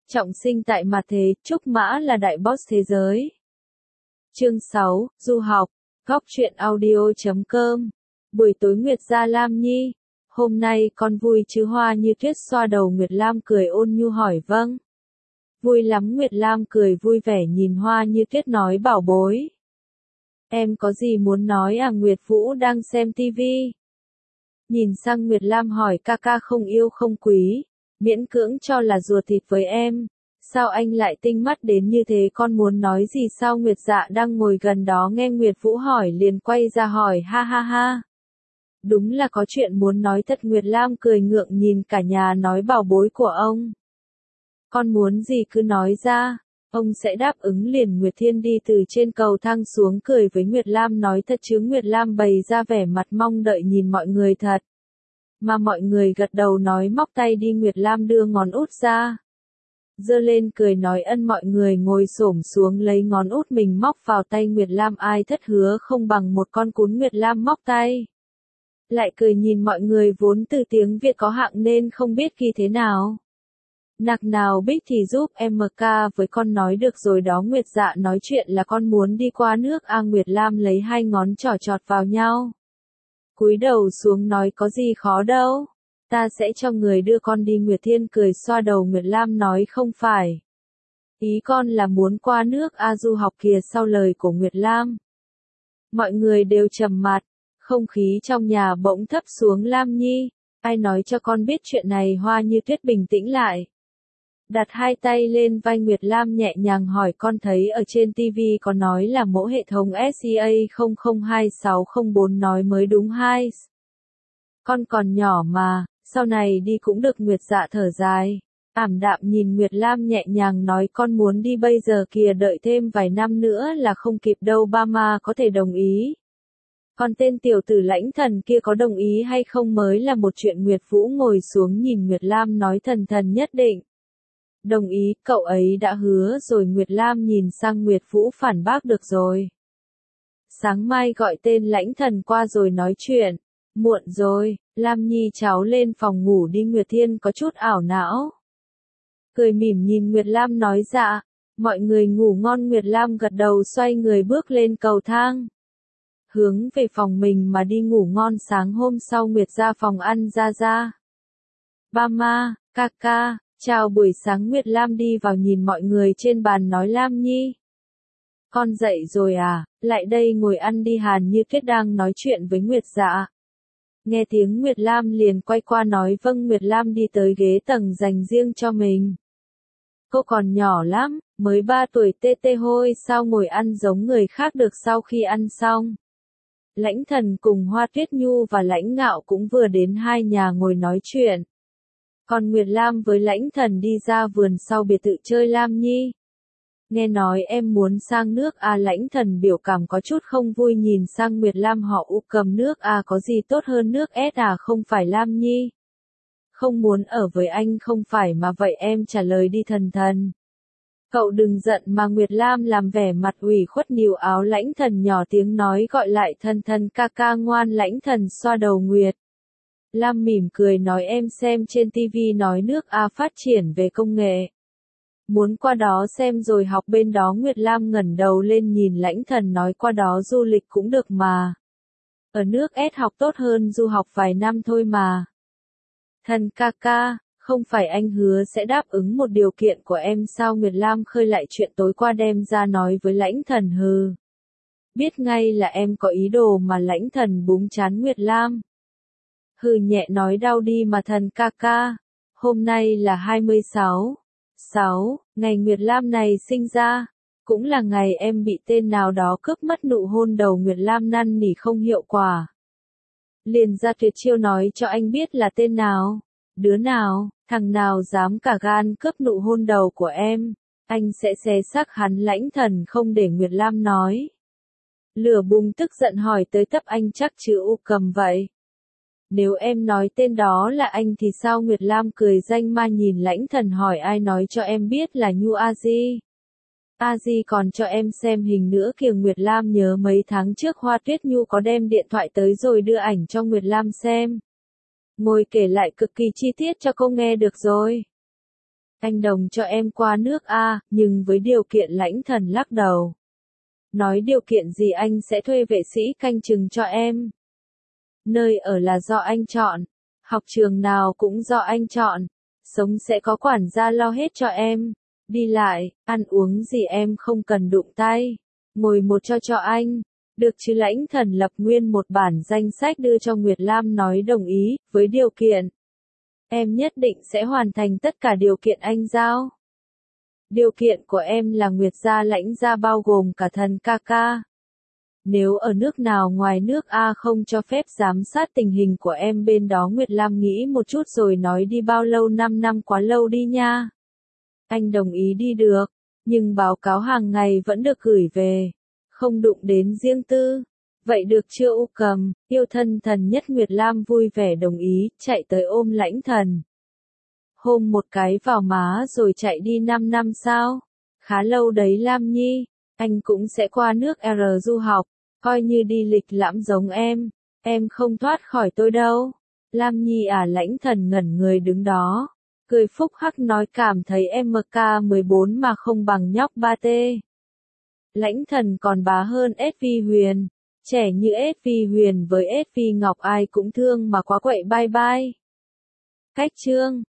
Trọng sinh tại mặt thế, Trúc Mã là đại boss thế giới. Chương 6, Du học, góc truyện audio.com. Buổi tối Nguyệt gia Lam Nhi. Hôm nay con vui chứ? Hoa Như Tuyết xoa đầu Nguyệt Lam cười ôn nhu hỏi. Vâng. Vui lắm. Nguyệt Lam cười vui vẻ nhìn Hoa Như Tuyết nói. Bảo bối, em có gì muốn nói à? Nguyệt Vũ đang xem tivi. Nhìn sang Nguyệt Lam hỏi. Ca không yêu không quý, miễn cưỡng cho là ruột thịt với em. Sao anh lại tinh mắt đến như thế? Con muốn nói gì sao? Nguyệt Dạ đang ngồi gần đó nghe Nguyệt Vũ hỏi liền quay ra hỏi. Ha ha ha. Đúng là có chuyện muốn nói thật. Nguyệt Lam cười ngượng nhìn cả nhà nói. Bảo bối của ông, con muốn gì cứ nói ra, ông sẽ đáp ứng liền. Nguyệt Thiên đi từ trên cầu thang xuống cười với Nguyệt Lam nói. Thật chứ? Nguyệt Lam bày ra vẻ mặt mong đợi nhìn mọi người. Thật. Mà mọi người gật đầu nói. Móc tay đi. Nguyệt Lam đưa ngón út ra, giơ lên cười nói. Ân. Mọi người ngồi xổm xuống lấy ngón út mình móc vào tay Nguyệt Lam. Ai thất hứa không bằng một con cún. Nguyệt Lam móc tay lại cười nhìn mọi người, vốn từ tiếng Việt có hạng nên không biết ghi thế nào. Nạc nào Bích thì giúp em MK với con nói. Được rồi đó. Nguyệt Dạ nói chuyện là con muốn đi qua nước A. Nguyệt Lam lấy hai ngón trỏ chọt vào nhau, cúi đầu xuống nói. Có gì khó đâu, ta sẽ cho người đưa con đi. Nguyệt Thiên cười xoa đầu Nguyệt Lam nói. Không phải, ý con là muốn qua nước A du học kìa. Sau lời của Nguyệt Lam, mọi người đều trầm mặt, không khí trong nhà bỗng thấp xuống. Lam Nhi, ai nói cho con biết chuyện này? Hoa Như Tuyết bình tĩnh lại, đặt hai tay lên vai Nguyệt Lam nhẹ nhàng hỏi. Con thấy ở trên TV có nói là mẫu hệ thống SEA 002604 nói mới đúng hai. Con còn nhỏ mà, sau này đi cũng được. Nguyệt Dạ thở dài, ảm đạm nhìn Nguyệt Lam nhẹ nhàng nói. Con muốn đi bây giờ kìa, đợi thêm vài năm nữa là không kịp đâu. Ba ma có thể đồng ý, còn tên tiểu tử Lãnh Thần kia có đồng ý hay không mới là một chuyện. Nguyệt Vũ ngồi xuống nhìn Nguyệt Lam nói. Thần nhất định đồng ý, cậu ấy đã hứa rồi. Nguyệt Lam nhìn sang Nguyệt Vũ phản bác. Được rồi, sáng mai gọi tên Lãnh Thần qua rồi nói chuyện. Muộn rồi, Lam Nhi cháu lên phòng ngủ đi. Nguyệt Thiên có chút ảo não, cười mỉm nhìn Nguyệt Lam nói. Dạ. Mọi người ngủ ngon. Nguyệt Lam gật đầu xoay người bước lên cầu thang, hướng về phòng mình mà đi ngủ ngon. Sáng hôm sau Nguyệt ra phòng ăn. Ra ba ma, ca, chào buổi sáng. Nguyệt Lam đi vào nhìn mọi người trên bàn nói. Lam Nhi, con dậy rồi à? Lại đây ngồi ăn đi. Hàn Như Tuyết đang nói chuyện với Nguyệt Dạ, nghe tiếng Nguyệt Lam liền quay qua nói. Vâng. Nguyệt Lam đi tới ghế tầng dành riêng cho mình. Cô còn nhỏ lắm, mới 3 tuổi. Tê hôi, sao ngồi ăn giống người khác được? Sau khi ăn xong, Lãnh Thần cùng Hoa Tuyết Nhu và Lãnh Ngạo cũng vừa đến. Hai nhà ngồi nói chuyện, còn Nguyệt Lam với Lãnh Thần đi ra vườn sau biệt thự chơi. Lam Nhi, nghe nói em muốn sang nước A. Lãnh Thần biểu cảm có chút không vui nhìn sang Nguyệt Lam. Họ U cầm nước A có gì tốt hơn nước S à? Không phải. Lam Nhi không muốn ở với anh không phải mà. Vậy em trả lời đi. Thần, cậu đừng giận mà. Nguyệt Lam làm vẻ mặt ủy khuất níu áo Lãnh Thần nhỏ tiếng nói gọi lại. Thần ca ngoan. Lãnh Thần xoa đầu Nguyệt Lam mỉm cười nói. Em xem trên TV nói nước A phát triển về công nghệ, muốn qua đó xem rồi học bên đó. Nguyệt Lam ngẩng đầu lên nhìn Lãnh Thần nói. Qua đó du lịch cũng được mà, ở nước S học tốt hơn du học vài năm thôi mà. Thần ca, không phải anh hứa sẽ đáp ứng một điều kiện của em sao? Nguyệt Lam khơi lại chuyện tối qua đem ra nói với Lãnh Thần. Hừ, biết ngay là em có ý đồ mà. Lãnh Thần búng trán Nguyệt Lam, hừ nhẹ nói. Đau đi mà thần ca. Hôm nay là 26/6, ngày Nguyệt Lam này sinh ra, cũng là ngày em bị tên nào đó cướp mất nụ hôn đầu. Nguyệt Lam năn nỉ không hiệu quả, liền ra tuyệt chiêu nói cho anh biết là tên nào, đứa nào, thằng nào dám cả gan cướp nụ hôn đầu của em, anh sẽ xé xác hắn. Lãnh Thần không để Nguyệt Lam nói, lửa bùng tức giận hỏi tới tấp. Anh chắc chứ U cầm vậy? Nếu em nói tên đó là anh thì sao? Nguyệt Lam cười danh ma nhìn Lãnh Thần hỏi. Ai nói cho em biết là Nhu A Di? A Di còn cho em xem hình nữa kìa. Nguyệt Lam nhớ mấy tháng trước Hoa Tuyết Nhu có đem điện thoại tới rồi đưa ảnh cho Nguyệt Lam xem, ngồi kể lại cực kỳ chi tiết cho cô nghe. Được rồi, Anh đồng cho em qua nước A, nhưng với điều kiện. Lãnh Thần lắc đầu. Nói điều kiện gì? Anh sẽ thuê vệ sĩ canh chừng cho em. Nơi ở là do anh chọn. Học trường nào cũng do anh chọn. Sống sẽ có quản gia lo hết cho em. Đi lại, ăn uống gì em không cần đụng tay. Ngồi một cho anh. Được chứ? Lãnh Thần lập nguyên một bản danh sách đưa cho Nguyệt Lam, nói đồng ý, với điều kiện. Em nhất định sẽ hoàn thành tất cả điều kiện anh giao. Điều kiện của em là Nguyệt gia Lãnh gia bao gồm cả Thần ca ca. Nếu ở nước nào ngoài nước A không cho phép giám sát tình hình của em bên đó. Nguyệt Lam nghĩ một chút rồi nói đi. Bao lâu? 5 năm quá lâu đi nha. Anh đồng ý đi được, nhưng báo cáo hàng ngày vẫn được gửi về. Không đụng đến riêng tư. Vậy được chưa U Cầm, yêu thân thần nhất? Nguyệt Lam vui vẻ đồng ý, chạy tới ôm Lãnh Thần. Hôn một cái vào má rồi chạy đi. 5 năm sao? Khá lâu đấy Lam Nhi. Anh cũng sẽ qua nước R du học, coi như đi lịch lãm giống em. Em không thoát khỏi tôi đâu. Lam Nhi à? Lãnh Thần ngẩn người đứng đó. Cười phúc hắc nói cảm thấy em MK14 mà không bằng nhóc 3T. Lãnh Thần còn bá hơn SV Huyền. Trẻ như SV Huyền với SV Ngọc ai cũng thương mà quá quậy. Bye bye. Cách chương